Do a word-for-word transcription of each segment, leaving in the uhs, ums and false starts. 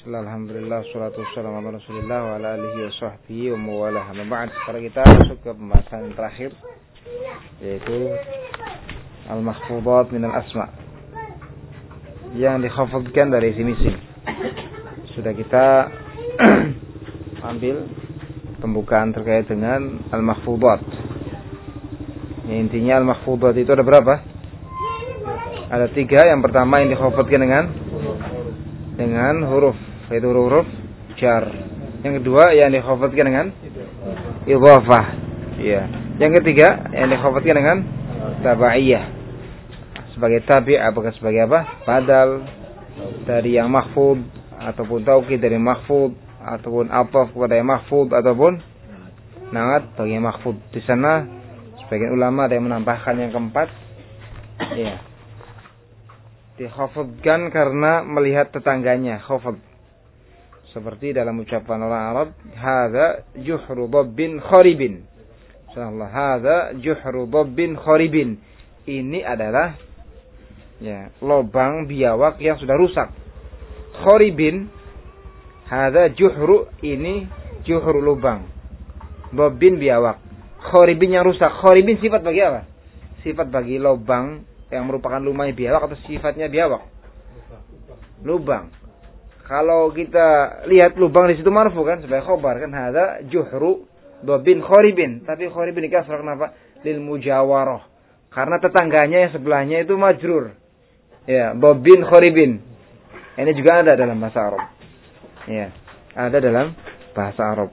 Alhamdulillah, salatu wassalamu ala Rasulillah wa ala alihi wa sahbihi wa mawalah. Ba'd, sekarang kita masuk ke pembahasan terakhir, yaitu al-makhfudat min al-asma, yang dikhafadkan dari isim-isim. Sudah kita ambil pembukaan terkait dengan al-makhfudat. Intinya al-makhfudat itu ada berapa? Ada tiga. Yang pertama yang dikhafadkan dengan dengan huruf, yaitu huruf jar. Yang kedua yang dikhafadkan dengan idhafah. Ya. Yang ketiga yang dikhafadkan dengan tabaiyah. Sebagai tabi' apakah sebagai apa? Badal dari yang mahfud, ataupun taukid dari mahfud, ataupun athaf kepada yang mahfud, ataupun na'at bagi yang mahfud. Di sana sebagian ulama ada yang menambahkan yang keempat, ya, dikhafadkan karena melihat tetangganya, khafad. Seperti dalam ucapan orang Arab, hadza juhru dabbin kharibin. Subhanallah, hadza juhru dabbin kharibin. Ini adalah, ya, lubang biawak yang sudah rusak. Kharibin, hadza juhru, ini juhru lubang. Dabbin biawak. Kharibin yang rusak. Kharibin sifat bagi apa? Sifat bagi lubang yang merupakan lumai biawak atau sifatnya biawak? Lubang. Kalau kita lihat lubang di situ marfu kan sebagai khobar kan, hadza juhru dabbin kharibin. Tapi kharibin dikasrah kenapa? Lil mujawarah. Karena tetangganya yang sebelahnya itu majrur. Ya, dabbin kharibin. Ini juga ada dalam bahasa Arab. Ya, ada dalam bahasa Arab.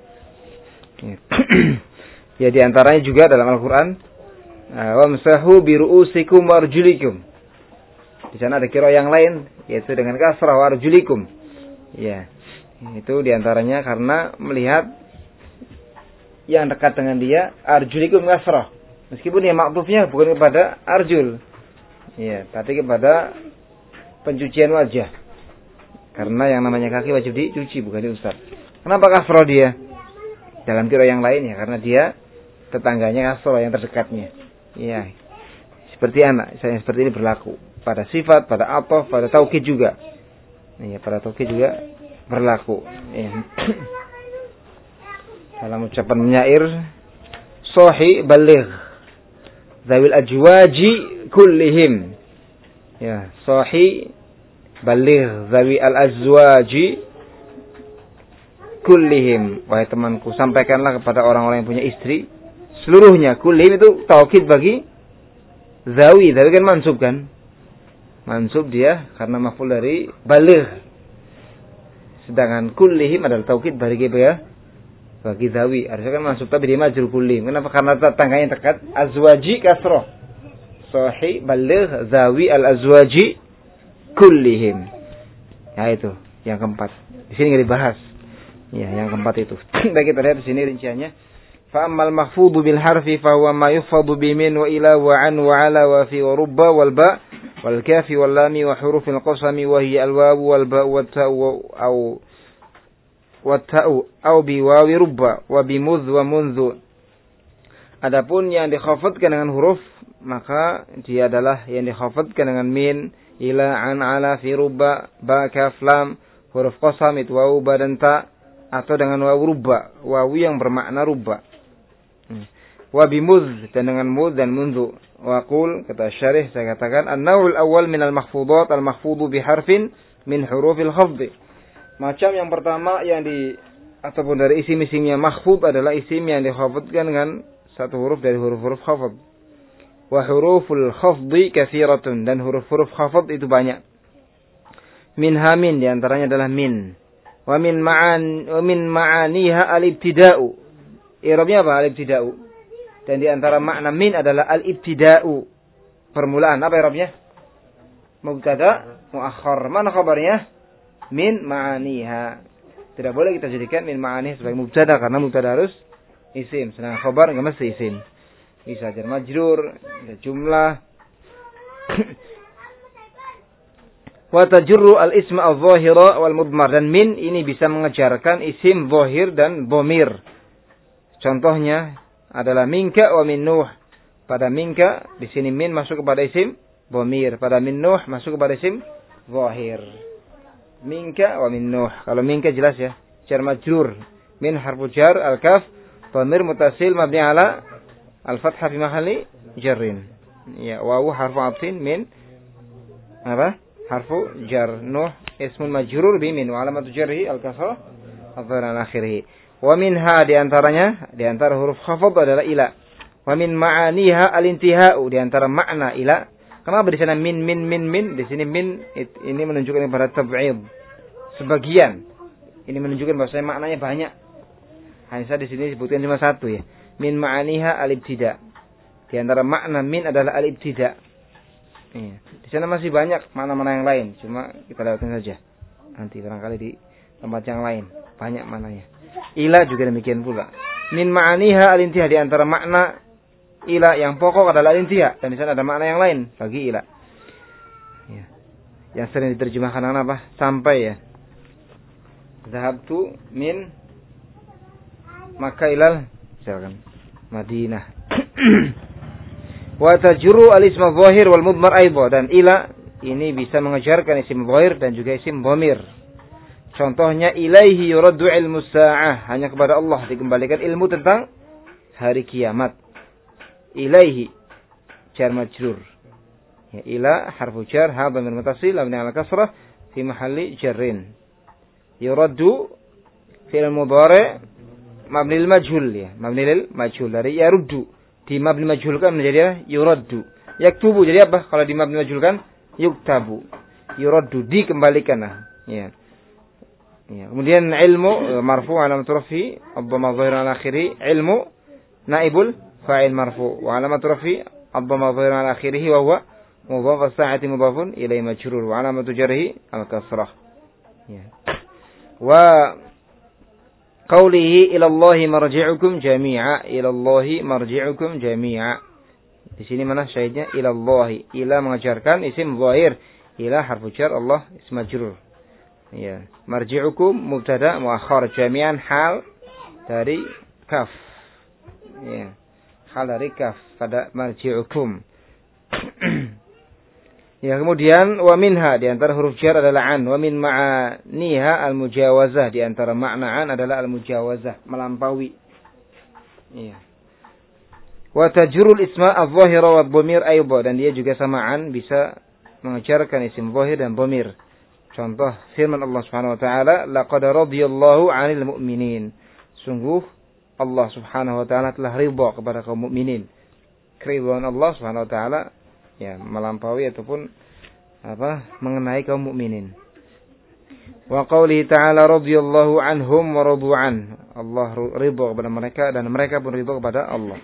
Ya, ya di antaranya juga dalam Al-Qur'an, wamsahu biru'usikum warjulikum. Di sana ada qiraah yang lain, yaitu dengan kasrah warjulikum. Ya, itu di antaranya karena melihat yang dekat dengan dia, arjulikum kasrah. Meskipun ya maktufnya bukan kepada arjul, ya, tapi kepada pencucian wajah. Karena yang namanya kaki wajib dicuci, bukan diusap. Kenapa kasrah dia? Dalam qiraah yang lain ya, karena dia tetangganya kasrah yang terdekatnya. Ya, seperti anak, saya seperti ini berlaku pada sifat, pada athaf, pada taukid juga. Ya, pada taukid juga berlaku. Ya. Dalam ucapan penyair, sohi baligh zawil ajwaji kullihim. Ya, sohi baligh zawi al azwaji kullihim. Wahai temanku, sampaikanlah kepada orang-orang yang punya istri seluruhnya. Kullihim itu taukid bagi zawi. Zawi kan mansub kan? Mansub dia karena maf'ul dari baligh. Sedangkan kullihim adalah taukid bagi ya, bagi zawi. Harusnya kan mansub tapi dia majrur kullihim. Kenapa? Karena tetangganya dekat. Azwaji kasrah. Sahih baligh zawi al azwaji kullihim. Ya itu yang keempat. Di sini enggak dibahas. Ya, yang keempat itu. Baik, kita lihat di sini rinciannya. فأما المخفوض بالحرف فهو ما يخفض بمن وإلى وعن وعلى وفي ورب والباء والكاف واللام وحروف القسم وهي الواو والباء والتاء أو والتاء أو بواو رب وبمذ ومنذ. Adapun yang dikhafadkan dengan huruf, maka dia adalah yang dikhafadkan dengan min, ila, an, ala, fi, rubba, ba, kaf, lam, huruf qasam itu wawu, ba, dan ta, atau dengan wawu rubba, wawu yang bermakna rubba. Wa bimudz, dan dengan mudz dan mundu. Wa qul, kata syarih, saya katakan an-naw'ul awal minal makhfudat al-makhfudu biharfin min hurufil khafd. Macam yang pertama yang di ataupun dari isim-isimnya makhfud adalah isim yang dikhafadkan dengan satu huruf dari huruf-huruf khafd. Wa huruful khafdi katsiratun, dan huruf-huruf khafd itu banyak. Minha min, di antaranya adalah min. Wa min ma'an wa min ma'aniha al-ibtida'u. I'rabnya apa al-ibtida'u? Dan di antara makna min adalah al-ibtida'u, permulaan. Apa i'rabnya? Mubtada muakhkhar. Mana khabarnya? Min ma'aniha. Tidak boleh kita jadikan min ma'aniha sebagai mubtada karena mubtada harus isim. Sedangkan khabar enggak mesti isim. Bisa jar majrur, jumlah. Wa tajurru al-isma adh-dhahira wal mudmar, dan min ini bisa mengejarkan isim zahir dan dhamir. Contohnya adalah minka wa min nuh. Pada minka di sini min masuk kepada isim dhamir, pada min nuh masuk kepada isim zahir. minka wa min Nuh. Kalau minka jelas ya, jar majrur. Min harfu jar, al-kaf dhamir muttasil mabni ala al-fathah fi mahalli jarrin. Ya, wawu harfu atfin min apa? Harfu jar. Nuh ismun majrur bi min wa alamatu jarhi al-kasrah adh-dhahir ala akhirih. Wa minha di antaranya, di antara huruf khafdh adalah ila. Wa min ma'aniha al-intihau, di antara makna ila. Kenapa di sana min min min min, di sini min ini menunjukkan kepada tab'id. Sebagian. Ini menunjukkan bahwasanya maknanya banyak. Hanya saja di sini disebutkan cuma satu ya. Min ma'aniha al-ibtida. Di antara makna min adalah al-ibtida. Iya. Di sana masih banyak makna-makna yang lain, cuma kita lewatin saja. Nanti barangkali di tempat yang lain banyak maknanya. Ila juga demikian pula. Min ma'aniha al-intihah, di antara makna ila yang pokok adalah al-intihah, dan di sana ada makna yang lain bagi ila. Ya. Yang sering diterjemahkan apa? Sampai ya. Zahabtu min Makkah ilal misalkan Madinah. Wa tajru al-isma dhahir wal mudmar aidha, dan ila ini bisa mengejarkan isim dhahir dan juga isim dhamir. Contohnya ilaihi yuraddu ilmu sa'ah, hanya kepada Allah dikembalikan ilmu tentang hari kiamat. Ilaihi jar majrur. Ya, ila harfu jar ha dhamir muttasil mabni ala kasrah fi mahalli jarrin. Yuraddu fi'il mudhari' mabni lil majhul ya, mabni lil majhul dari yaruddu. Di mabni majhulkan menjadi yuraddu. Yaktubu jadi apa? Kalau di mabni majhulkan yuktabu. Yuraddu dikembalikan nah. Ya. Ya. Kemudian ilmu marfu' alamat rafi ad-dhamma dhahir ala akhirih, ilmu naibul fa'il marfu' wa alamat rafi ad-dhamma dhahir ala akhirih wa huwa mudhaf as-sa'ati mudhafun ilaihi majrur wa alamat jarhi al-kasrah. Ya. Wa qawlihi ila Allahi marji'ukum jami'a, ila Allahi marji'ukum jami'a. Di sini mana syahidnya? Ila Allahi. Ila mengajarkan isim zahir, ila harfu jar, Allah ism majrur. Ya, marji'ukum mubtada muakhar, jami'an hal dari kaf. Ya, hal dari kaf pada marji'ukum. Ya, kemudian wa minha di antara huruf jar adalah an, wa min ma'aniha al-mujawazah, di antara makna an adalah al-mujawazah, melampaui. Iya. Wa tajrul isma adh-dhahira wa dhamir aidha, dan dia juga samaan bisa mengejarkan isim zahir dan dhamir. Contoh firman Allah Subhanahu wa taala, laqad radiyallahu 'anil mu'minin. Sungguh Allah Subhanahu wa taala telah ridha kepada kaum mukminin. Keridhaan Allah Subhanahu wa taala ya melampaui ataupun apa mengenai kaum mukminin. Wa qawli ta'ala radhiyallahu anhum wa radu an. Allah ridha kepada mereka dan mereka pun ridha kepada Allah.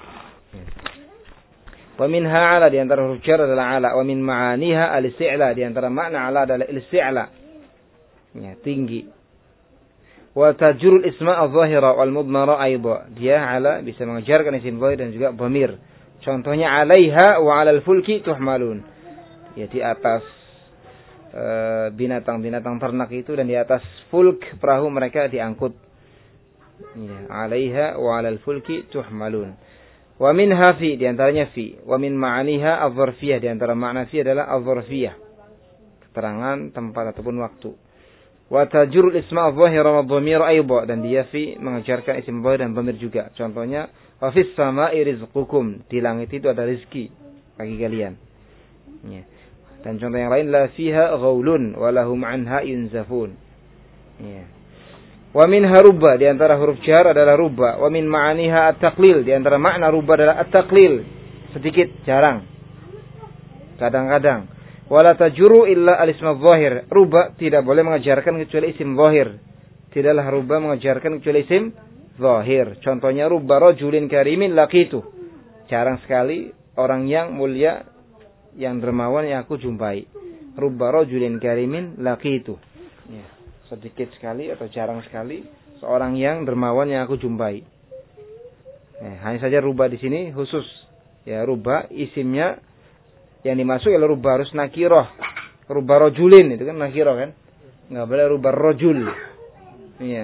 Wa minha ala, di antara huruf jar adalah ala, wa min ma'aniha al-isti'la, di antara makna ala adalah al-isti'la. Ya, tinggi. Wa tajrul isma adh-dhahira wal mudmara aidha. Dia ala bisa mengejarkan isim dhahir dan juga dhamir. Contohnya alaiha wa 'alal fulki tuhmalun. Ya, di atas e, binatang-binatang ternak itu dan di atas fulk perahu mereka diangkut. Ya, alaiha wa 'alal fulki tuhmalun. Wa minha fi, di antaranya fi. Wa min ma'aniha adh-dharfiyah, di antara makna fi adalah adh-dharfiyah, keterangan tempat ataupun waktu. Wa tajrul isma adh-dhahira wa dhamir aidha, dan dia fi mengejarkan isim dhahir dan dhamir juga. Contohnya wa fis sama'i rizqukum, di langit itu ada rezeki bagi kalian. Ya. Dan contoh yang lain, la fiha ghaulun wa lahum anha yunzafun. Ya. Wa minha rubba, di antara huruf jar adalah rubba. Wa min ma'aniha at-taqlil, di antara makna rubba adalah at-taqlil, sedikit, jarang, kadang-kadang. Wala tajuru illa al-ism adh-dhahir, rubba tidak boleh mengajarkan kecuali isim zahir. Tidaklah rubba mengajarkan kecuali isim zahir. Contohnya rubba rajulin karimin laqitu, jarang sekali orang yang mulia yang dermawan yang aku jumpai. Rubba rajulin karimin laqitu, ya, sedikit sekali atau jarang sekali seorang yang dermawan yang aku jumpai. Nah, hanya saja rubba di sini khusus. Ya, rubba isimnya yang dimasuk adalah rubba harus nakirah. Rubba rajulin itu kan nakirah kan? Enggak boleh rubba rajul. Iya.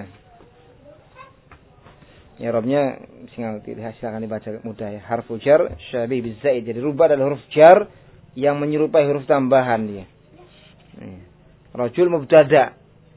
Ya, robnya silakan dibaca mudah ya. Harfu jar syabih bizaid. Jadi rubba adalah huruf jar yang menyerupai huruf tambahan dia. Iya. Rajul mubtada.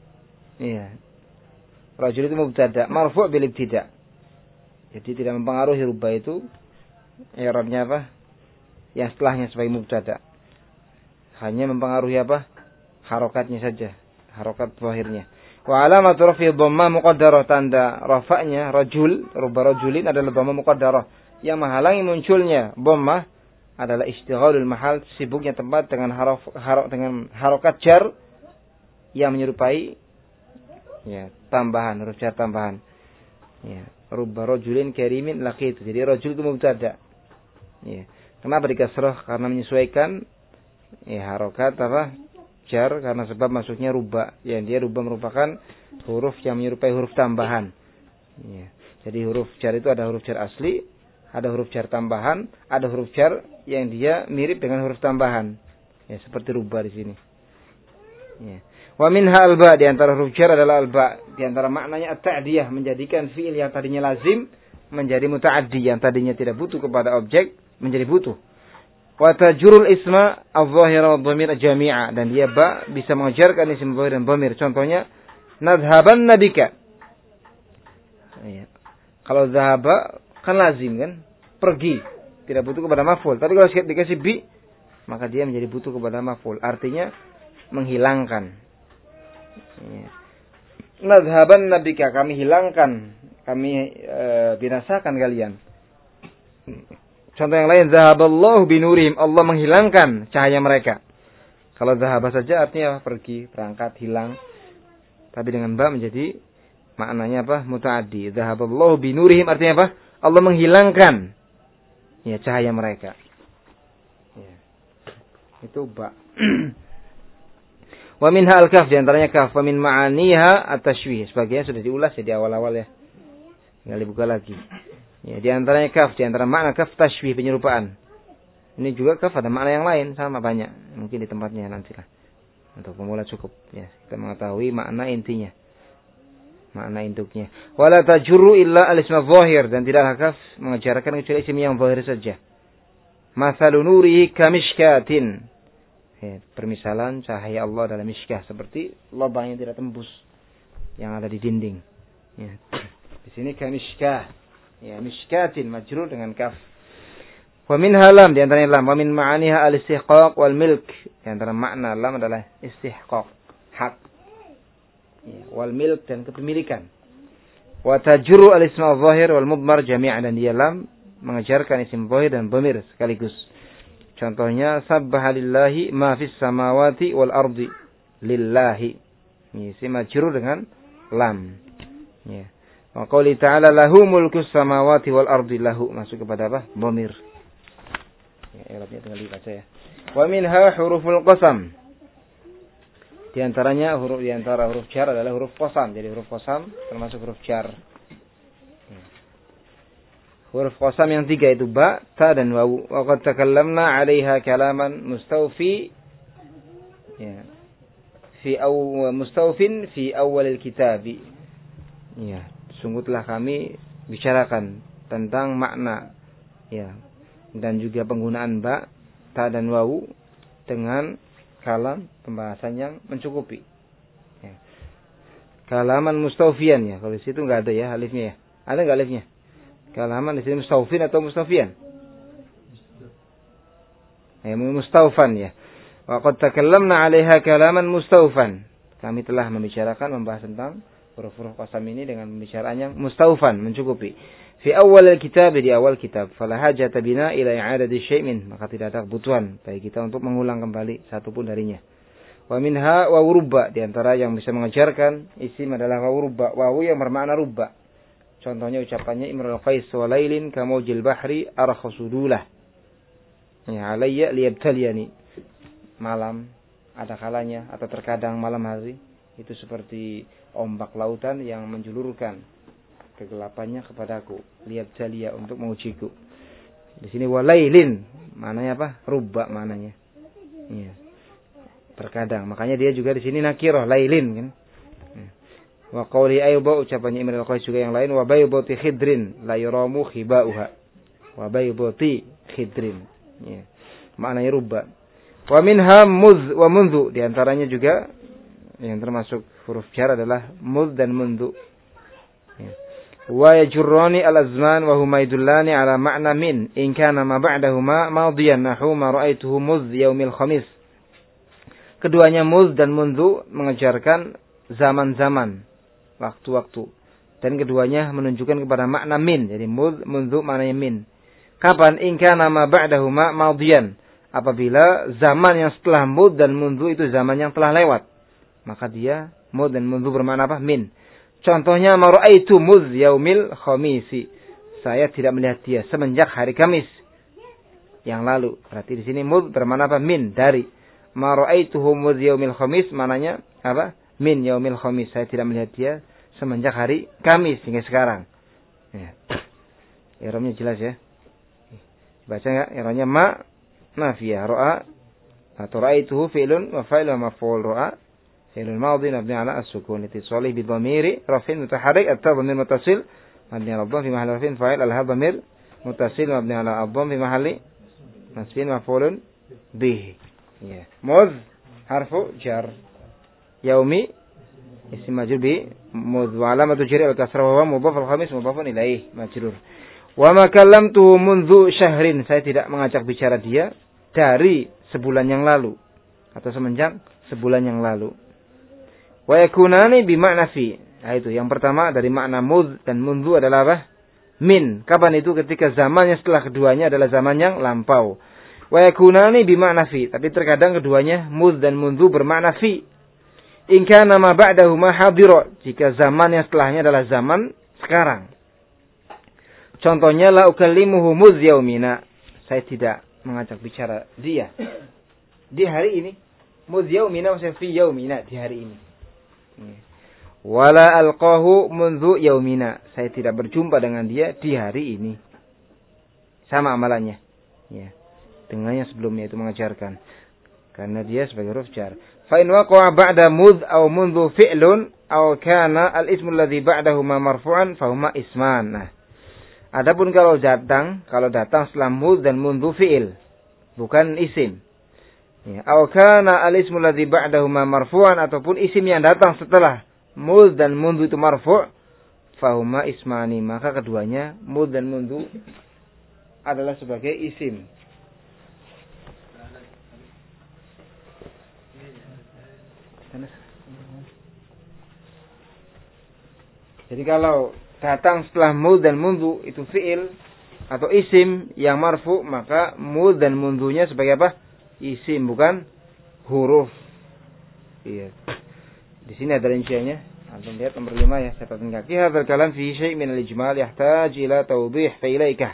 Iya. Rajul itu mubtada, marfu' bil ibtida'. Jadi tidak mempengaruhi rubba itu i'rabnya apa? Yang setelahnya sebagai mubtada. Hanya mempengaruhi apa? Harokatnya saja, harokat zahirnya. Wa alamatu raf'i dhamma muqaddarah, tanda rafa'nya rajul, rubba rajulin adalah dhamma muqaddarah. Yang menghalangi munculnya dhammah adalah istighalul mahal, sibuknya tempat dengan haraf, harok dengan harokat jar yang menyerupai ya, tambahan, huruf jar tambahan. Ya, rubba rajulin karimin laqitu. Jadi rajul itu mubtada. Ya. Kenapa dikasrah? Karena menyesuaikan ya harokat apa? Jar, karena sebab masuknya rubba. Ya, dia rubba merupakan huruf yang menyerupai huruf tambahan. Ya. Jadi huruf jar itu ada huruf jar asli, ada huruf jar tambahan, ada huruf jar yang dia mirip dengan huruf tambahan. Ya, seperti rubba di sini. Ya. Wa minha alba, di antara huruf jar adalah alba. Di antara maknanya at-ta'diyah, menjadikan fi'il yang tadinya lazim menjadi muta'addi, yang tadinya tidak butuh kepada objek menjadi butuh. Wa tajurul isma adh-dhahira wadh-dhamir jami'a, dan dia ba bisa mengejarkan isim dhahir dan dhamir. Contohnya nadhhaban nabika. Ya. Kalau dhahaba kan lazim kan? Pergi, tidak butuh kepada maf'ul. Tapi kalau dikasih bi, maka dia menjadi butuh kepada maf'ul. Artinya menghilangkan. Ya. Nadhaban nabika, kami hilangkan, kami e, binasakan kalian. Contoh yang lain, zahaballahu binurihim, Allah menghilangkan cahaya mereka. Kalau zahaba saja artinya pergi, berangkat, hilang. Tapi dengan ba menjadi maknanya apa? Muta'addi. Zahaballahu binurihim artinya apa? Allah menghilangkan ya cahaya mereka. Ya. Itu ba. Wa minha al-kaf, di antaranya kaf. Wa min ma'aniha at-tashwih. Sebagian sudah diulas ya di awal-awal ya. Tinggal dibuka lagi. Ya, di antaranya kaf, di antara makna kaf tashwih, penyerupaan. Ini juga kaf ada makna yang lain, sama banyak. Mungkin di tempatnya nantilah. Untuk pemula cukup ya. Kita mengetahui makna intinya. Makna induknya. Wala tajurru illa al-ism adh-dhahir, dan tidaklah kaf mengejarkan kecuali isim yang zahir saja. Mathalu nurihi kamishkatin. Ya, permisalan cahaya Allah dalam miskah seperti lubang yang tidak tembus yang ada di dinding. Ya. Di sini kamishkah. Ya, miskatin majrur dengan kaf. Wa min halam, di antara lam, wa min ma'aniha al-istihqaq wal milk. Di antara makna lam adalah istihqaq, hak. Ya, wal milk, dan kepemilikan. Wa tajru al-ism adh-dhahir wal mudmar jami'an, dan dia lam mengejarkan isim dhahir dan dhamir sekaligus. Contohnya sabbaha lillahi ma fis samawati wal ardi lillahi. Ini isim majrur dengan lam. Ya. Wa qouli ta'ala lahu mulkus samawati wal ardi, lahu masuk kepada apa? Dhamir. Ya, i'rabnya tinggal dibaca ya. Wa minha huruful qasam. Di antaranya huruf di antara huruf jar adalah huruf qasam. Jadi huruf qasam termasuk huruf jar. Huruf qasam yang tiga itu ba, ta, dan wawu. Wa qad takallamna 'alaiha kalaman mustawfi ya. Fi aw mustawfin fi awal al-kitab. Ya, sungguh telah kami bicarakan tentang makna ya, dan juga penggunaan ba, ta, dan wawu dengan kalam pembahasan yang mencukupi. Ya. Kalaman mustawfian ya. Kalau di situ enggak ada ya alifnya ya. Ada enggak alifnya? Kalaman di sini mustawfin atau mustafian? Ya, mustawfan ya. Wa qad takallamna 'alaiha kalaman mustawfan. Kami telah membicarakan membahas tentang huruf-huruf qasam ini dengan pembicaraan yang mustawfan, mencukupi. Fi awal kitab, di awal kitab, fala hajata bina ila i'adati syai'in, maka tidak ada kebutuhan bagi kita untuk mengulang kembali satu pun darinya. Wa minha wa rubba, di antara yang bisa mengejarkan isim adalah wa rubba, wawu yang bermakna rubba. Contohnya ucapannya Imrul Qais wa lailin kamawjil bahri arakhasudulah. Ya, alayya liyabtaliyani. Malam ada kalanya atau terkadang malam hari itu seperti ombak lautan yang menjulurkan kegelapannya kepadaku, liyabtaliya, untuk mengujiku. Di sini wa lailin maknanya apa? Rubba maknanya. Ya. Terkadang, makanya dia juga di sini nakirah lailin kan. Wa qawli ayyuba, ucapannya Imrul Qais juga yang lain, wa baybati khidrin la yuramu khibauha. Wa baybati khidrin. Ya. Maknanya rubba. Wa minha muz wa munzu, di antaranya juga Yang termasuk huruf jar adalah mudh dan mundu. Ya. Wa yajurrani al-azman wa huma yadullani ala ma'na min in kana ma ba'dahuma madiyan nahu ma ra'aituhu mudh yaumil khamis. Keduanya mudh dan mundu mengejarkan zaman-zaman, waktu-waktu. Dan keduanya menunjukkan kepada makna min. Jadi mudh, mundu maknanya min. Kapan? In kana ma ba'dahuma madiyan. Apabila zaman yang setelah mudh dan mundu itu zaman yang telah lewat. Maka dia mudh dan mundu bermakna apa? Min. Contohnya ma ra'aitu mudh yaumil khamisi. Saya tidak melihat dia semenjak hari Kamis yang lalu. Berarti di sini mudh bermakna apa? Min, dari. Ma ra'aituhu mudh yaumil khamis maknanya apa? Min yaumil khamis. Saya tidak melihat dia semenjak hari Kamis hingga sekarang. Ya. I'rabnya jelas ya. Baca enggak? I'rabnya ma nafiyah ra'a atau ra'aituhu fi'lun wa fa'ilun maf'ul ra'a fi'lun madhi mabni 'ala as-sukun litisalihi bi dhamiri raf'in mutaharrik atau dhamir muttasil mabni 'ala ad-dhamm fi mahalli raf'in fa'il al-dhamir muttasil mabni 'ala ad-dhamm fi mahalli nasbin maf'ulun bih. Ya. Mudh harfu jar. Yaumi isim majrur bi mudh wa alamatu jarri al-kasra wa huwa mudhaf al-khamis mudhafun ilaih majrur. Wa ma kallamtuhu mundzu syahrin. Saya tidak mengajak bicara dia dari sebulan yang lalu atau semenjak sebulan yang lalu. Wa yakunani bi ma'na fi. Nah, itu yang pertama dari makna mudh dan mundzu adalah apa? Min. Kapan itu? Ketika zamannya setelah keduanya adalah zaman yang lampau. Wa yakunani bi ma'na fi. Tapi terkadang keduanya mudh dan mundzu bermakna fi. In kana ma ba'dahuma hadira. Jika zaman yang setelahnya adalah zaman sekarang. Contohnya la ukallimuhu mudh yaumina. Saya tidak mengajak bicara dia di hari ini. Mudh yaumina maksudnya fi yaumina, di hari ini. Wala alqahu mundzu yaumina. Saya tidak berjumpa dengan dia di hari ini. Sama amalannya. Ya. Dengannya sebelumnya itu mengajarkan. Karena dia sebagai huruf jar. Fa in waqa'a ba'da mudh aw mundzu fi'lun aw kana al-ismu alladhi ba'dahuma marfu'an fa huma isman. Nah, adapun kalau datang, kalau datang setelah mudh dan mundzu fi'il, bukan isim. Ya, aw kana al-ismu alladhi ba'dahuma marfu'an ataupun isim yang datang setelah mudh dan mundzu itu marfu', fa huma ismani, maka keduanya mudh dan mundzu adalah sebagai isim. Jadi kalau datang setelah mudh dan mundzu itu fi'il atau isim yang marfu, maka mudh dan mundzunya sebagai apa? Isim, bukan huruf. Iya. Di sini ada rinciannya. Antum lihat nomor lima ya, catatan kaki. Hadzal kalam fi syai' min al-ijmal yahtaj ila tawdih fa ilaika.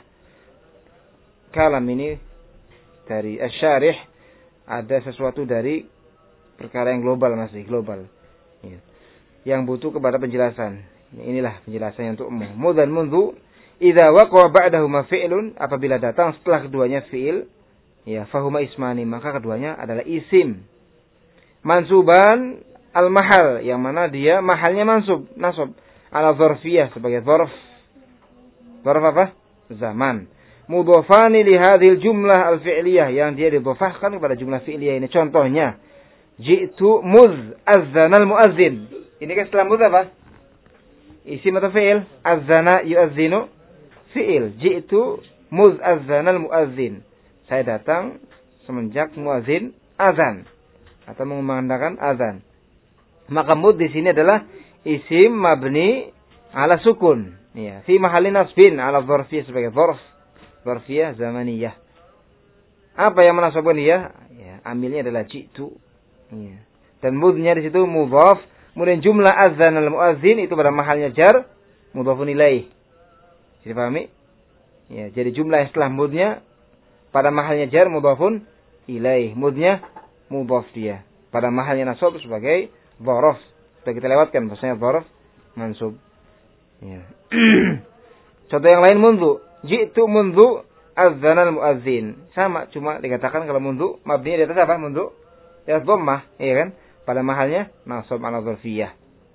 Kalam ini dari asy-syarih ada sesuatu dari perkara yang global, masih global. Ya. Yang butuh kepada penjelasan. Inilah penjelasannya untuk umum. Mudh dan mundzu idza waqa'a ba'dahuma fi'lun, apabila datang setelah keduanya fi'il, ya fahuma ismani, maka keduanya adalah isim. Mansuban al-mahal, yang mana dia mahalnya mansub, nasab ala dzarfiyah sebagai dzarf. Dzarf apa? Zaman. Mudhafani li hadhil jumlah al-fi'liyah, yang dia didhafahkan kepada jumlah fi'liyah ini. Contohnya, ji'tu mudh azzana al-muazzin. Ini kan setelah mudh apa? Isim atau fi'il? Azzana yu'azzinu fi'il. Ji'tu mudh azzana al-muazzin. Saya datang semenjak muazzin azan atau mengumandangkan azan. Maka mudh di sini adalah isim mabni ala sukun. Ya, fi mahalli nasbin ala dzarfiyah sebagai dzarf. Dzarfiyah zamaniyah. Apa yang menasabkan dia? Ya, amilnya adalah ji'tu. Ya. Dan mudhnya di situ mudhaf. Kemudian jumlah azan al-muazzin itu pada mahalnya jar, mudhafun ilaih. Jadi pahami? Ya, jadi jumlah yang setelah mudhnya pada mahalnya jar, mudhafun ilaih. Mudhnya mudhaf dia. Pada mahalnya nasab sebagai dzaraf. Sudah kita lewatkan bahasanya dzaraf mansub. Ya. Contoh yang lain mundzu. Ji'tu mundzu azan al-muazzin. Sama, cuma dikatakan kalau mundzu mabni di atas apa? Mundzu di atas dhammah, iya kan? Pada mahalnya nasab ala dzarfiyah.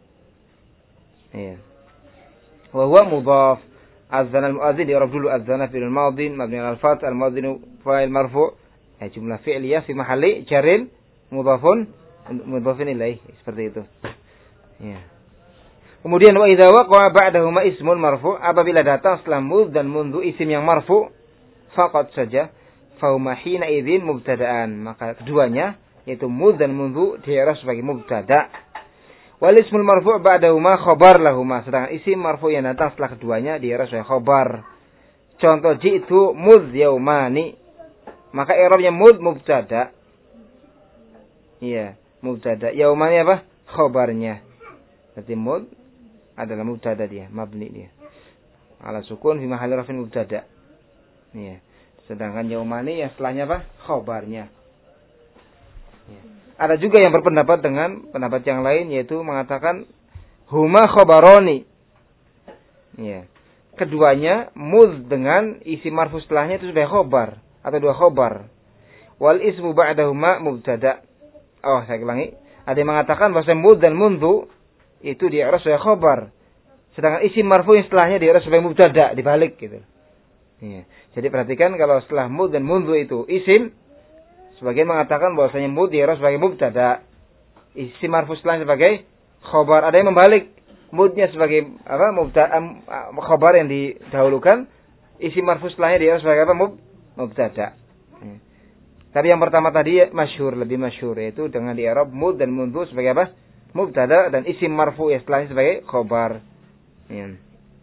Iya. Wa huwa mudhaf. Azana al-muadzin i'rab dulu azana fi'il madhi mabni ala al-fath al-muadzin fa'il marfu'. Ya, jumlah fi'liyah fi mahalli jarin mudhafun mudhafin ilaih, seperti itu. Ya. Kemudian wa idza waqa'a ba'dahuma ismun marfu', apabila datang setelah mudz dan mundu isim yang marfu', faqat saja fauma hina idzin mubtada'an, maka keduanya yaitu mudz dan mundu di'rab sebagai mubtada'. Wal ismul marfu' ba'dahuma khabar lahuma, sedangkan isim marfu' yang datang setelah keduanya di'rab sebagai khabar. Contoh ji'tu mudz yaumani, maka i'rabnya mudz mubtada'. Iya, mubtada'. Yaumani apa? Khabarnya. Berarti mudz adalah mubtada dia, mabni dia. Ala sukun fi mahalli rafin mubtada'. Iya. Sedangkan yaumani yang setelahnya apa? Khabarnya. Iya. Ada juga yang berpendapat dengan pendapat yang lain, yaitu mengatakan huma khabaroni. Iya. Keduanya mudz dengan isi marfu setelahnya itu sudah khabar atau dua khabar. Wal ismu ba'dahuma mubtada'. Oh, saya ulangi. Ada yang mengatakan bahwa mudz dan mundu itu di'rab sebagai khabar. Sedangkan isim marfu yang setelahnya di'rab sebagai mubtada', dibalik gitu. Iya. Jadi perhatikan kalau setelah mudz dan mundu itu isim, sebagian mengatakan bahwasanya mudz di'rab sebagai mubtada', isim marfu setelahnya sebagai khabar. Ada yang membalik, mudnya sebagai apa? Mubtada', khabar yang didahulukan, isim marfu setelahnya di'rab sebagai apa? Mubtada'. Iya. Tapi yang pertama tadi masyhur, lebih masyhur, yaitu dengan di'rab mudz dan mundu sebagai apa? Mubtada' dan isim marfu yang setelahnya sebagai khabar. Ya.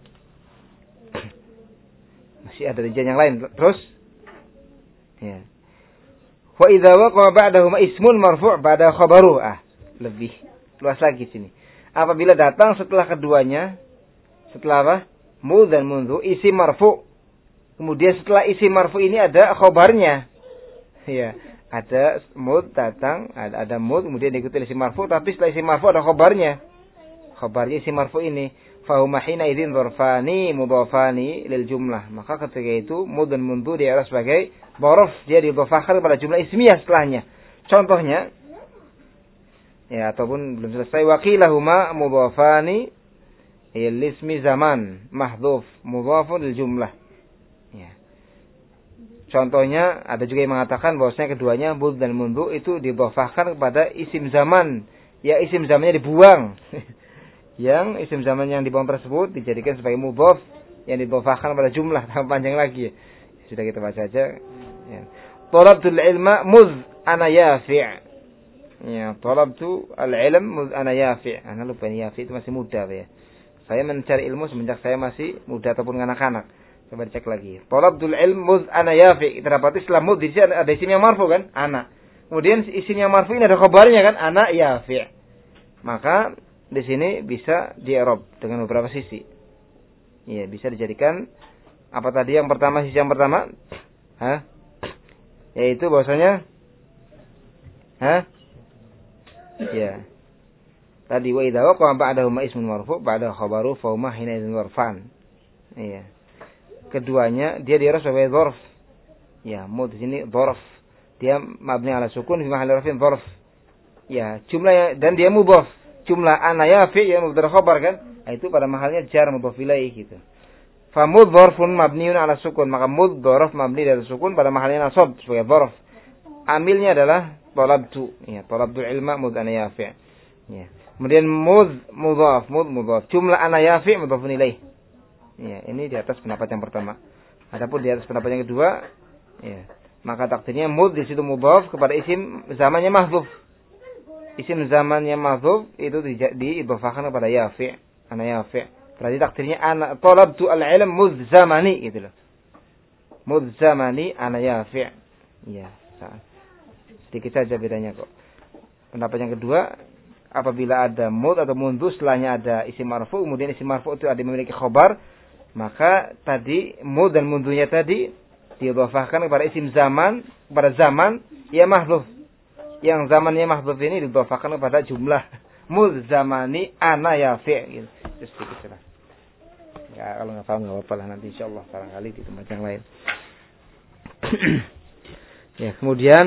Masih ada rincian yang lain. Terus, ya. Wa idza waqa'a ba'dahuma ismun marfu' ba'da khabaru. Ah, lebih luas lagi sini. Apabila datang setelah keduanya, setelah apa? Mudz dan mundu, isim marfu'. Kemudian setelah isim marfu ini ada khabarnya. Ya. Ada mudz datang, ada, ada mudz, kemudian diikuti isim marfu, tapi setelah isim marfu ada khabarnya. Khabarnya isim marfu ini, fahuma hina idzin dzarfani mudhafani lil jumlah. Maka ketika itu mudz dan mundu di'rab sebagai dzarf, dia didhafahkan pada jumlah ismiyah setelahnya. Contohnya, ya ataupun belum selesai, waqilahuma mudhafani lil ismi zaman mahdhuf mudhafun lil jumlah. Ya. Contohnya ada juga yang mengatakan bahwasanya keduanya mudz dan mundu itu didhafahkan kepada isim zaman. Ya isim zamannya dibuang. Yang isim zaman yang dibuang tersebut dijadikan sebagai mudhaf yang didhafahkan pada jumlah. Tambah panjang lagi. Sudah kita baca saja. Ya. Talabtul ilma mudz ana yafi'. Ya, talabtu al-ilm mudz ana yafi'. Ana lupa ini yafi' itu masih muda ya. Saya mencari ilmu semenjak saya masih muda ataupun anak-anak. Coba dicek lagi. Talabtul ilm mudz ana yafi'. Kita dapati setelah mudz di sini ada isim yang marfu kan? Ana. Kemudian isim yang marfu ini ada khabarnya kan? Ana yafi'. Maka di sini bisa di-i'rab dengan beberapa sisi. Iya, bisa dijadikan apa tadi yang pertama, sisi yang pertama? Hah? Yaitu bahwasanya hah? Ya. Tadi wa idza waqa'a ba'dahuma ismun marfu' ba'da khabaru fa huma hina idzin dzarfan. Iya. Keduanya dia di'rab sebagai dzarf. Ya, mudz di sini dzarf. Dia mabni ala sukun fi mahalli rafin dzarf. Ya, jumlah dan dia mudhaf. Jumlah ana yafi yang mubtada khabar kan? Nah, itu pada mahalnya jar mudhaf ilaih gitu. Fa mudz dzarfun mabniun ala sukun, maka mudz dzarf mabni dari sukun pada mahalnya nasab sebagai dzarf. Amilnya adalah talabtu. Ya, talabtu ilma mudz ana yafi. Ya. Kemudian mudz mudhaf, mudz mudhaf. Jumlah ana yafi mudhafun ilaih. Ya, ini di atas pendapat yang pertama. Adapun di atas pendapat yang kedua, ya, maka takdirnya mudz di situ mudhaf kepada isim zamannya mahdzuf. Isim zamannya mahdzuf itu diidhafahkan kepada yafi', ana yafi'. Berarti takdirnya ana talabtu al-ilm mudz zamani gitu loh. Mudz zamani ana yafi'. Ya, sedikit saja bedanya kok. Pendapat yang kedua, apabila ada mudz atau mundu setelahnya ada isim marfu, kemudian isim marfu itu ada memiliki khabar, maka tadi mudz dan mundunya tadi didhafahkan kepada isim zaman, kepada zaman ya mahdzuf. Yang zamannya mahdzuf ini didhafahkan kepada jumlah mudz zamani ana yafi' gitu. Sedikit saja. Ya, kalau enggak paham enggak apa-apa lah, nanti insyaallah barangkali di tempat yang lain. Ya, kemudian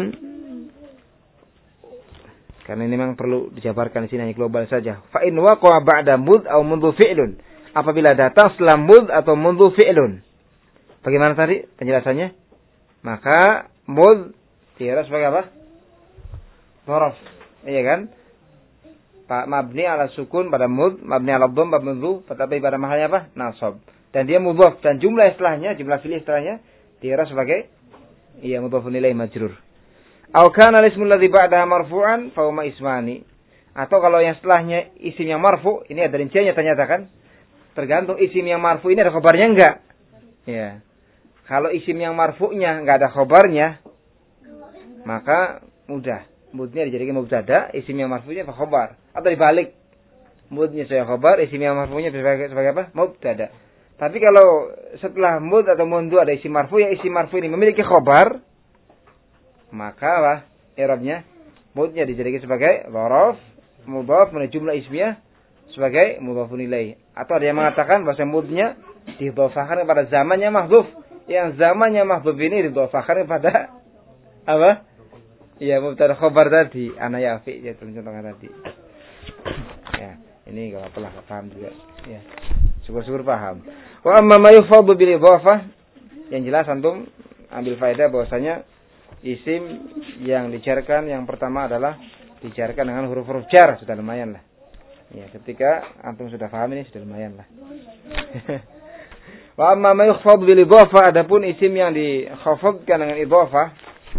karena ini memang perlu dijabarkan di sini hanya global saja. Fa in waqa'a ba'da mudz aw mundu fi'lun. Apabila datang setelah mudz atau mundu fi'lun. Bagaimana tadi penjelasannya? Maka mudz di'rab sebagai apa? Dzarf. Iya kan? Pak mabni ala sukun pada mud, mabni ala dhamm pada mudhu, tetapi pada mahalnya apa? Nasab. Dan dia mudhaf dan jumlah istilahnya, jumlah fi'il istilahnya dikira sebagai iya mudhafun ilaih majrur. Aw kana al-ismu alladhi ba'daha marfu'an fa huma ismani. Atau kalau yang setelahnya isim yang marfu, ini ada rinciannya ternyata kan? Tergantung isim yang marfu ini ada khabarnya enggak? Ya. Kalau isim yang marfu'nya enggak ada khabarnya, maka mudah. Mudnya dijadikan mubtada, isim yang marfu'nya apa khabar. Atau dibalik. Mudnya saya khabar, isim yang marfu'nya sebagai, sebagai apa? Mubtada. Tapi kalau setelah mud atau mundu ada isim marfu, yang isim marfu ini memiliki khabar, maka apa? I'rabnya mudnya dijadikan sebagai dzaraf, mudhaf menuju jumlah ismiyah sebagai mudhafun ilaih. Atau ada yang mengatakan bahwa mudnya didhofahkan kepada zamannya mahdzuf. Yang zamannya mahdzuf ini didhofahkan kepada apa? Ya, mubtada khabar tadi, ana yafi ya contohnya tadi. Ya, ini enggak apa-apa, paham juga. Ya. Syukur-syukur paham. Wa amma ma yufadhu bil idhafah, yang jelas antum ambil faedah bahwasanya isim yang dijarkan yang pertama adalah dijarkan dengan huruf-huruf jar, sudah lumayan lah. Ya, ketika antum sudah paham ini sudah lumayan lah. Wa amma ma yukhfadhu bil idhafah, adapun isim yang dikhafadkan dengan idhafah,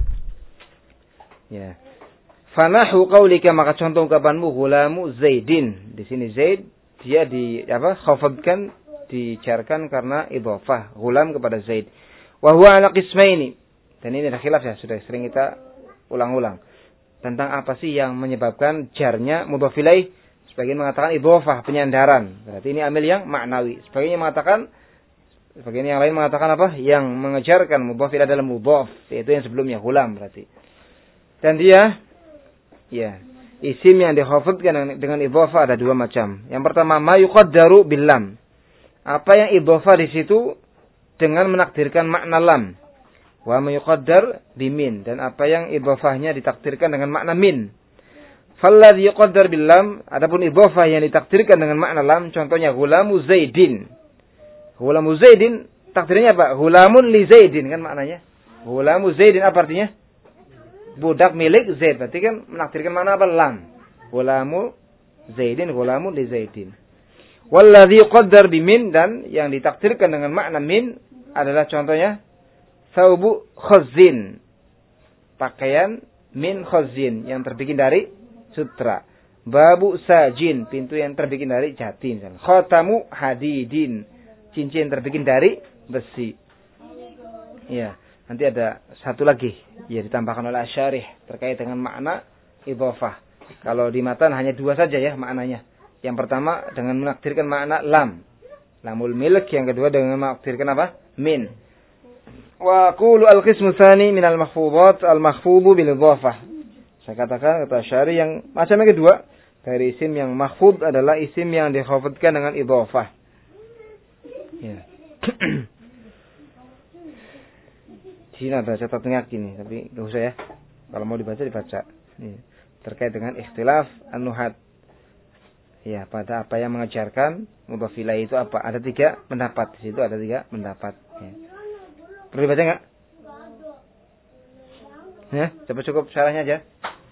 ya. Fanahu qaulika, maka contoh ungkapanmu gulamu Zaidin. Di sini Zaid dia di apa? Khafadkan, dijarkan karena idhafah gulam kepada Zaid. Wa huwa ala qismaini. Dan ini ada khilaf ya, sudah sering kita ulang-ulang. Tentang apa sih yang menyebabkan jarnya mudhaf ilaih? Sebagian mengatakan idhafah, penyandaran. Berarti ini amil yang maknawi. Sebagian yang mengatakan sebagian yang lain mengatakan apa? Yang mengejarkan mudhaf ilaih adalah mudhaf, yaitu yang sebelumnya gulam berarti. Dan dia, ya, isim yang dikhafadkan dengan idhafah ada dua macam. Yang pertama, ma yuqaddaru bil lam. Apa yang idhafah di situ dengan menakdirkan makna lam. Wa ma yuqaddar bi min. Dan apa yang idhafahnya ditakdirkan dengan makna min. Falladhi yuqaddar bil lam, adapun idhafah yang ditakdirkan dengan makna lam, contohnya gulamu Zaidin. Gulamu Zaidin, takdirnya apa? Gulamun li Zaidin, kan maknanya. Gulamu Zaidin apa artinya? Budak milik Zaid. Berarti kan menakdirkan mana apa? Lam. Gulamu Zaidin, gulamu li Zaidin. Walladhi yuqaddar bimin, dan yang ditakdirkan dengan makna min adalah contohnya saubu khazin. Pakaian min khazin yang terbikin dari sutra. Babu sajin, pintu yang terbikin dari jati misalnya. Khatamu hadidin, cincin terbikin dari besi. Ya. Nanti ada satu lagi ya ditambahkan oleh Asy-Syarih terkait dengan makna idhafah. Kalau di matan hanya dua saja ya maknanya. Yang pertama dengan menakdirkan makna lam, lamul milk. Yang kedua dengan menakdirkan apa? Min. Wa qulu al-qismu tsani min al-mahfudhat al-mahfudhu bil idhafah. Saya katakan kata Asy-Syarih yang macam yang kedua dari isim yang mahfudh adalah isim yang dikhafadkan dengan idhafah. Ya. Di sini ada catatnya gini, tapi enggak usah ya. Kalau mau dibaca dibaca. Ini terkait dengan ikhtilaf an-nuhat. Ya, pada apa yang mengejarkan mudhaf ilaih itu apa? Ada tiga pendapat. Di situ ada tiga pendapat. Ya. Perlu dibaca enggak? Ya, coba cukup syarahnya aja.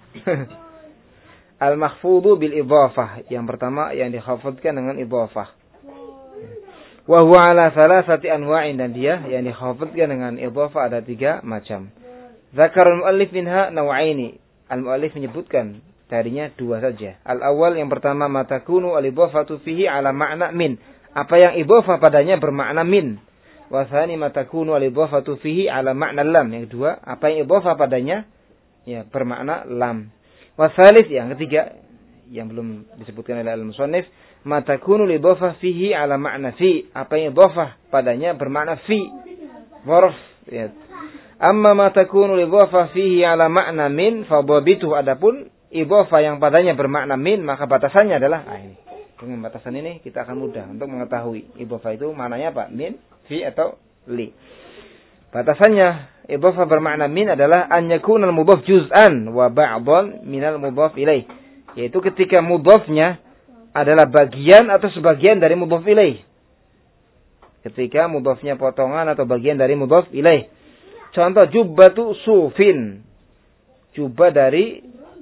Al-mahfudhu bil idhafah. Yang pertama yang dikhafadkan dengan idhafah. Wa huwa ala thalathati anwa'in, dan dia yang dikhafadkan dengan idhafah ada tiga macam. Dzakarul muallif minha naw'aini. Al-muallif menyebutkan darinya dua saja. Al-awwal, yang pertama, matakunu al-idhafatu fihi ala ma'na min. Apa yang idhafah padanya bermakna min. Wa tsani matakunu al-idhafatu fihi ala ma'na lam. Yang kedua, apa yang idhafah padanya ya bermakna lam. Wa tsalits, yang ketiga yang belum disebutkan oleh al-musannif, matakunu lidhafah fihi ala ma'na fi. Apa yang idhafah padanya bermakna fi, dzarf ya. Amma matakunu lidhafah fihi ala ma'na min fa dhabitu, adapun idhafah yang padanya bermakna min maka batasannya adalah ah ini. Dengan batasan ini kita akan mudah untuk mengetahui idhafah itu maknanya apa? Min, fi atau li. Batasannya idhafah bermakna min adalah an yakuna al-mudhaf juz'an wa ba'dhan minal mudhaf ilaih. Yaitu ketika mudhafnya adalah bagian atau sebagian dari mudhaf ilaih. Ketika mudhafnya potongan atau bagian dari mudhaf ilaih. Contoh jubbatu sufin. Jubah dari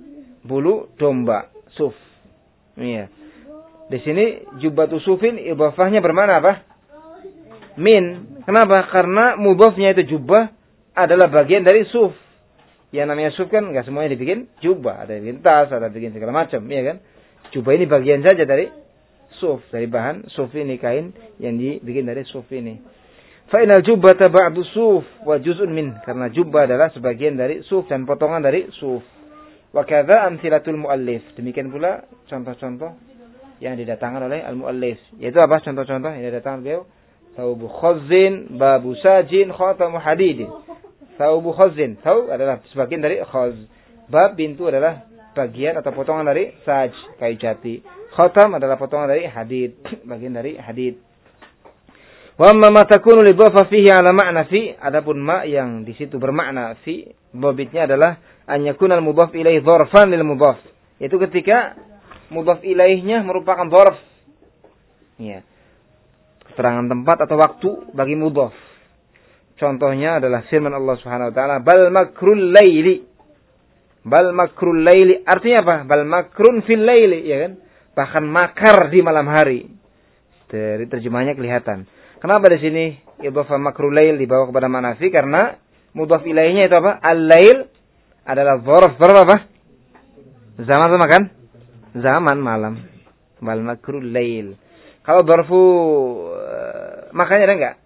bulu domba, suf. Iya. Di sini jubbatu sufin idhafahnya bermakna apa? Min. Kenapa? Karena mudhafnya itu jubbah adalah bagian dari suf. Yang namanya suf kan enggak semuanya dibikin jubbah, ada yang bikin tas, ada yang bikin segala macam, ya kan? Jubbah ini bagian saja dari suf, dari bahan suf ini, kain yang dibikin dari suf ini. Fa inal jubbata ba'du suf wa juz'un min, karena jubbah adalah sebagian dari suf dan potongan dari suf. Wa kadza amsilatul muallif. Demikian pula contoh-contoh yang didatangkan oleh al-muallif. Yaitu apa contoh-contoh yang didatangkan beliau? Thawbu khazzin, babu sajin, khatamu hadidin. Thawbu khazzin, thaw adalah sebagian dari khaz. Bab pintu adalah bagian atau potongan dari saj, kayu jati. Khatam adalah potongan dari hadid, bagian dari hadid. Wa amma ma takunu lidhafa fihi ala ma'na fi, adapun ma yang di situ bermakna fi, babitnya adalah an yakuna al-mudhaf ilaih dzarfan lil mudhaf. Itu ketika mudhaf ilaihnya merupakan dzarf. Ya. Keterangan tempat atau waktu bagi mudhaf. Contohnya adalah firman Allah Subhanahu wa taala, bal makrul laili. Bal makrul laili artinya apa? Bal makrun fil laili, ya kan? Bahkan makar di malam hari. Dari terjemahnya kelihatan. Kenapa di sini idhafah makrul lail dibawa kepada makna fi? Karena mudhaf ilaihnya itu apa? Al-lail adalah dzarf berapa? Zaman sama kan? Zaman malam. Bal makrul lail. Kalau dzarfu uh, makanya ada enggak?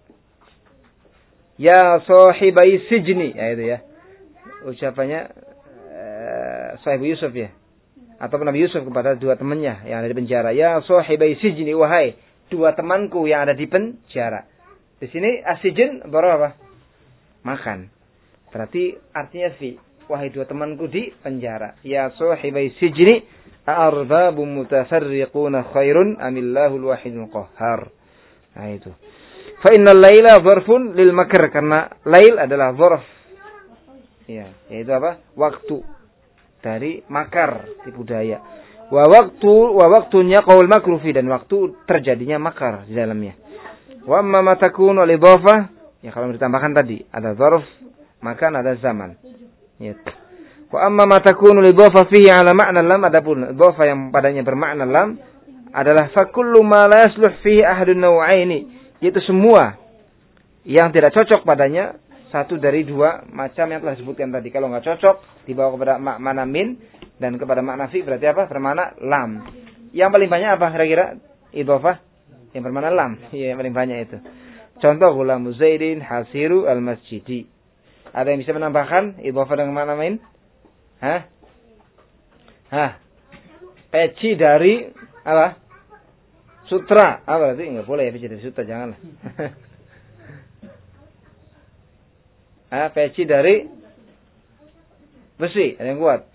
Ya sahibai sijni, ya itu ya. Ucapannya uh, Sahib Yusuf ya. Atau Nabi Yusuf kepada dua temannya yang ada di penjara. Ya sahibai sijni, wahai dua temanku yang ada di penjara. Di sini asijin berapa? Makan. Berarti artinya fi, wahai dua temanku di penjara. Ya sahibai sijni, a'arbabun mutasarriquna khairun amillahul wahidul qahhar. Nah itu. Fa innal laila dzarfun lil makr, karena lail adalah dzarf. Ya, yaitu apa? Waktu dari makar, tipu daya. Wa waktu wa waktunya qaul makru fi, dan waktu terjadinya makar di dalamnya. Wa amma ma takunu al idhafah, ya kalau ditambahkan tadi ada dzarf, maka ada zaman. Ya. Wa amma ma takunu al idhafah fihi ala ma'na lam, adapun idhafah yang padanya bermakna lam adalah fa kullu ma la yasluh fihi ahadun naw'aini, yaitu semua yang tidak cocok padanya satu dari dua macam yang telah disebutkan tadi. Kalau nggak cocok dibawa kepada makna min dan kepada makna fi, berarti apa? Bermakna lam. Yang paling banyak apa kira-kira? Idhofah yang bermakna lam. Iya, yang paling banyak itu. Contoh Ghulamu Zaidin hasiru al-masjidi. Ada yang bisa menambahkan idhofah dengan makna min? Hah? Hah? Peci dari apa? Sutra. Ah, berarti enggak boleh ya peci dari sutra, janganlah. Ah, peci dari besi, ada yang kuat.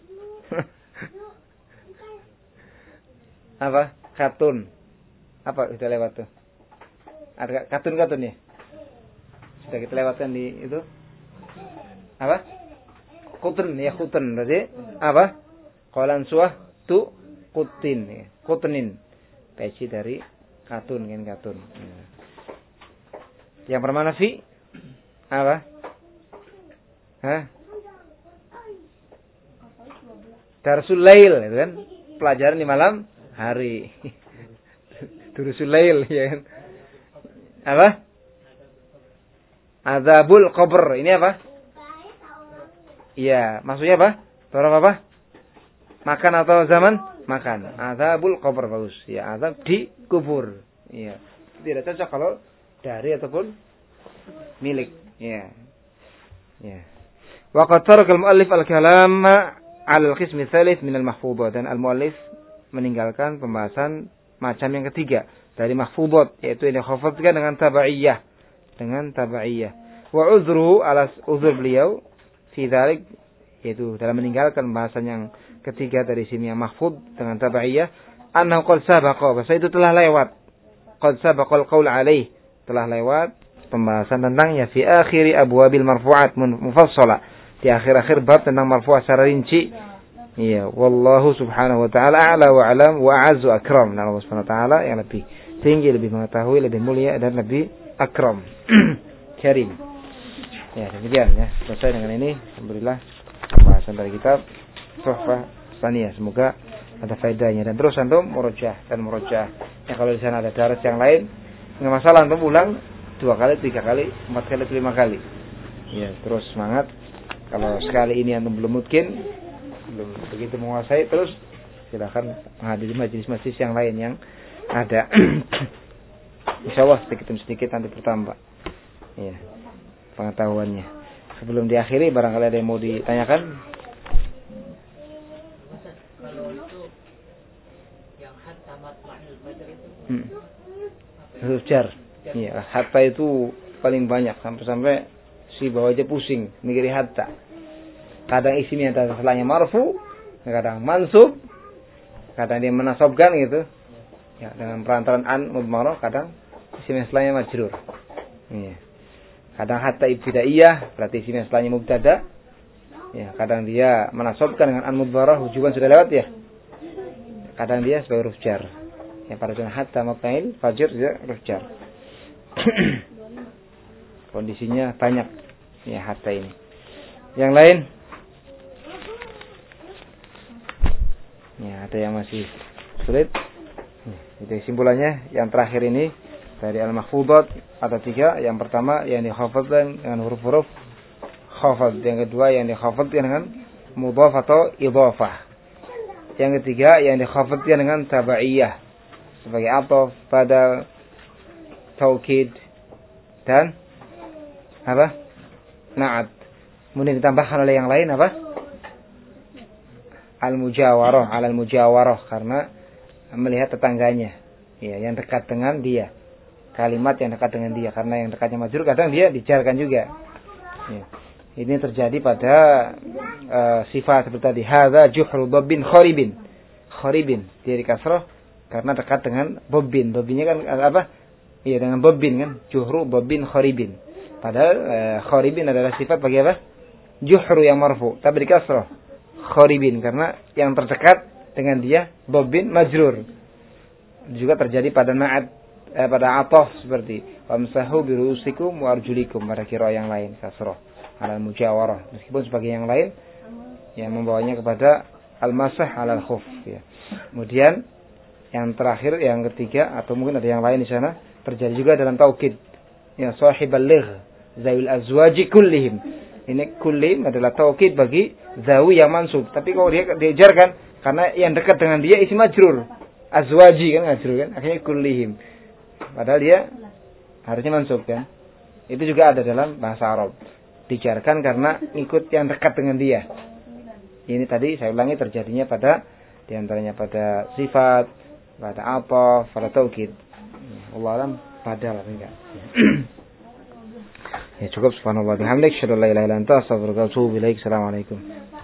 Apa? Katun. Apa sudah lewat tuh? Ada katun-katun ya? Sudah kita lewatkan di itu. Apa? Kutun ya, kutun berarti apa? Qalan suah tu kutin ya. Kutunin. Peci dari katun, kan katun. Ya. Yang bermakna fi apa? Hah? Darsul lail, itu kan? Pelajaran di malam hari. Durusul lail, ya kan? Apa? Azabul qabr. Ini apa? Iya, maksudnya apa? Toraf apa? Makan atau zaman? Makan. Azabul qabr, bagus. Ya, azab di kubur. Iya. Tidak cocok kalau dari ataupun milik. Iya. Ya. Wa qad taraka al-muallif al-kalam 'ala al-qism ats-tsalits min al-mahfudhat, dan al-muallif meninggalkan pembahasan macam yang ketiga dari mahfudhat, yaitu yang dihafazkan dengan tabaiyah, dengan tabaiyah. Wa uzruhu ala uzur beliau fi dzalik, yaitu dalam meninggalkan pembahasan yang ketiga dari sini yang mahfud dengan tabaiyah, annahu qad sabaqa, bahwa itu telah lewat, qad sabaqa al-qaul alaih, telah lewat pembahasan tentangnya fi akhiri abwabil marfu'at mufassala, di akhir-akhir bab tentang marfu' secara rinci. Iya, wallahu subhanahu wa ta'ala a'la wa alam wa a'azzu akram. Nah, Allah subhanahu wa ta'ala yang lebih tinggi, lebih mengetahui, lebih mulia dan lebih akram. Karim. Ya, demikian ya. Selesai dengan ini. Alhamdulillah pembahasan dari kitab Tuhfah Saniyah. Semoga ada faedahnya. Dan terus antum murojaah dan murojaah. Ya kalau di sana ada daras yang lain, enggak masalah antum ulang dua kali, tiga kali, empat kali, lima kali. Ya, terus semangat. Kalau sekali ini antum belum mungkin, belum begitu menguasai, terus silakan menghadiri majelis-majelis yang lain yang ada. Insyaallah sedikit demi sedikit nanti bertambah. Ya, pengetahuannya. Sebelum diakhiri barangkali ada yang mau ditanyakan. Kalau itu yang hatta matma'il badr itu. Hmm. Huruf jar. Iya, hatta itu paling banyak sampai-sampai si bawah aja pusing mikiri hatta. Kadang isimnya antara setelahnya marfu, kadang mansub, kadang dia menasabkan gitu. Ya, dengan perantaran an mudmarah, kadang isimnya setelahnya majrur. Iya. Kadang hatta ibtidaiyah, berarti isimnya setelahnya mubtada. Ya, kadang dia menasabkan dengan an mudmarah, rujukan sudah lewat ya. Kadang dia sebagai huruf jar. Ya, pada contoh hatta maf'il fajr dia huruf jar. Kondisinya banyak ya hatta ini. Yang lain? Ya, ada yang masih sulit. Itu kesimpulannya. Yang terakhir ini dari al-mahfudat ada tiga. Yang pertama yang dikhafadkan dengan huruf-huruf khafad. Yang kedua yang dikhafadkan dengan mudhaf atau idhafah. Yang ketiga yang dikhafadkan dengan tabaiyah sebagai ataf, pada, taukid dan apa? Na'at. Kemudian ditambahkan oleh yang lain apa? Al-mujawarah, alal mujawarah, karena melihat tetangganya, ya, yang dekat dengan dia. Kalimat yang dekat dengan dia, karena yang dekatnya majrur kadang dia dijarkan juga. Ya. Ini terjadi pada uh, sifat seperti tadi, hadza juhru dabbin kharibin. Kharibin dia di kasrah karena dekat dengan bobbin. Bobbinnya kan apa? Iya, dengan bobbin kan, juhru dabbin kharibin. Padahal uh, kharibin adalah sifat bagi apa? Juhru yang marfu, tapi di kasrah kharibin karena yang terdekat dengan dia bobbin majrur. Juga terjadi pada na'at, eh, pada ataf seperti wamsahu birusikum wa arjulikum, pada qiraah yang lain kasrah alal mujawarah, meskipun sebagai yang lain yang membawanya kepada al-masah alal khuf ya. Kemudian yang terakhir, yang ketiga, atau mungkin ada yang lain di sana, terjadi juga dalam taukid ya, sahibal ligh zawil azwaji kullihim. Ini kullihim adalah taukid bagi zawi yang mansub, tapi kalau dia diajarkan karena yang dekat dengan dia isi majrur, azwaji kan majrur kan, akhirnya kullihim, padahal dia harusnya mansub kan. Itu juga ada dalam bahasa Arab, dijarkan karena ikut yang dekat dengan dia. Ini tadi saya ulangi terjadinya pada diantaranya pada sifat, pada apa, pada taukid. Allah alam padahal enggak. Ya cukup, subhanallah bihamdik, syadallah ilaha illa anta, astaghfiruka wa atubu ilaik. Assalamualaikum.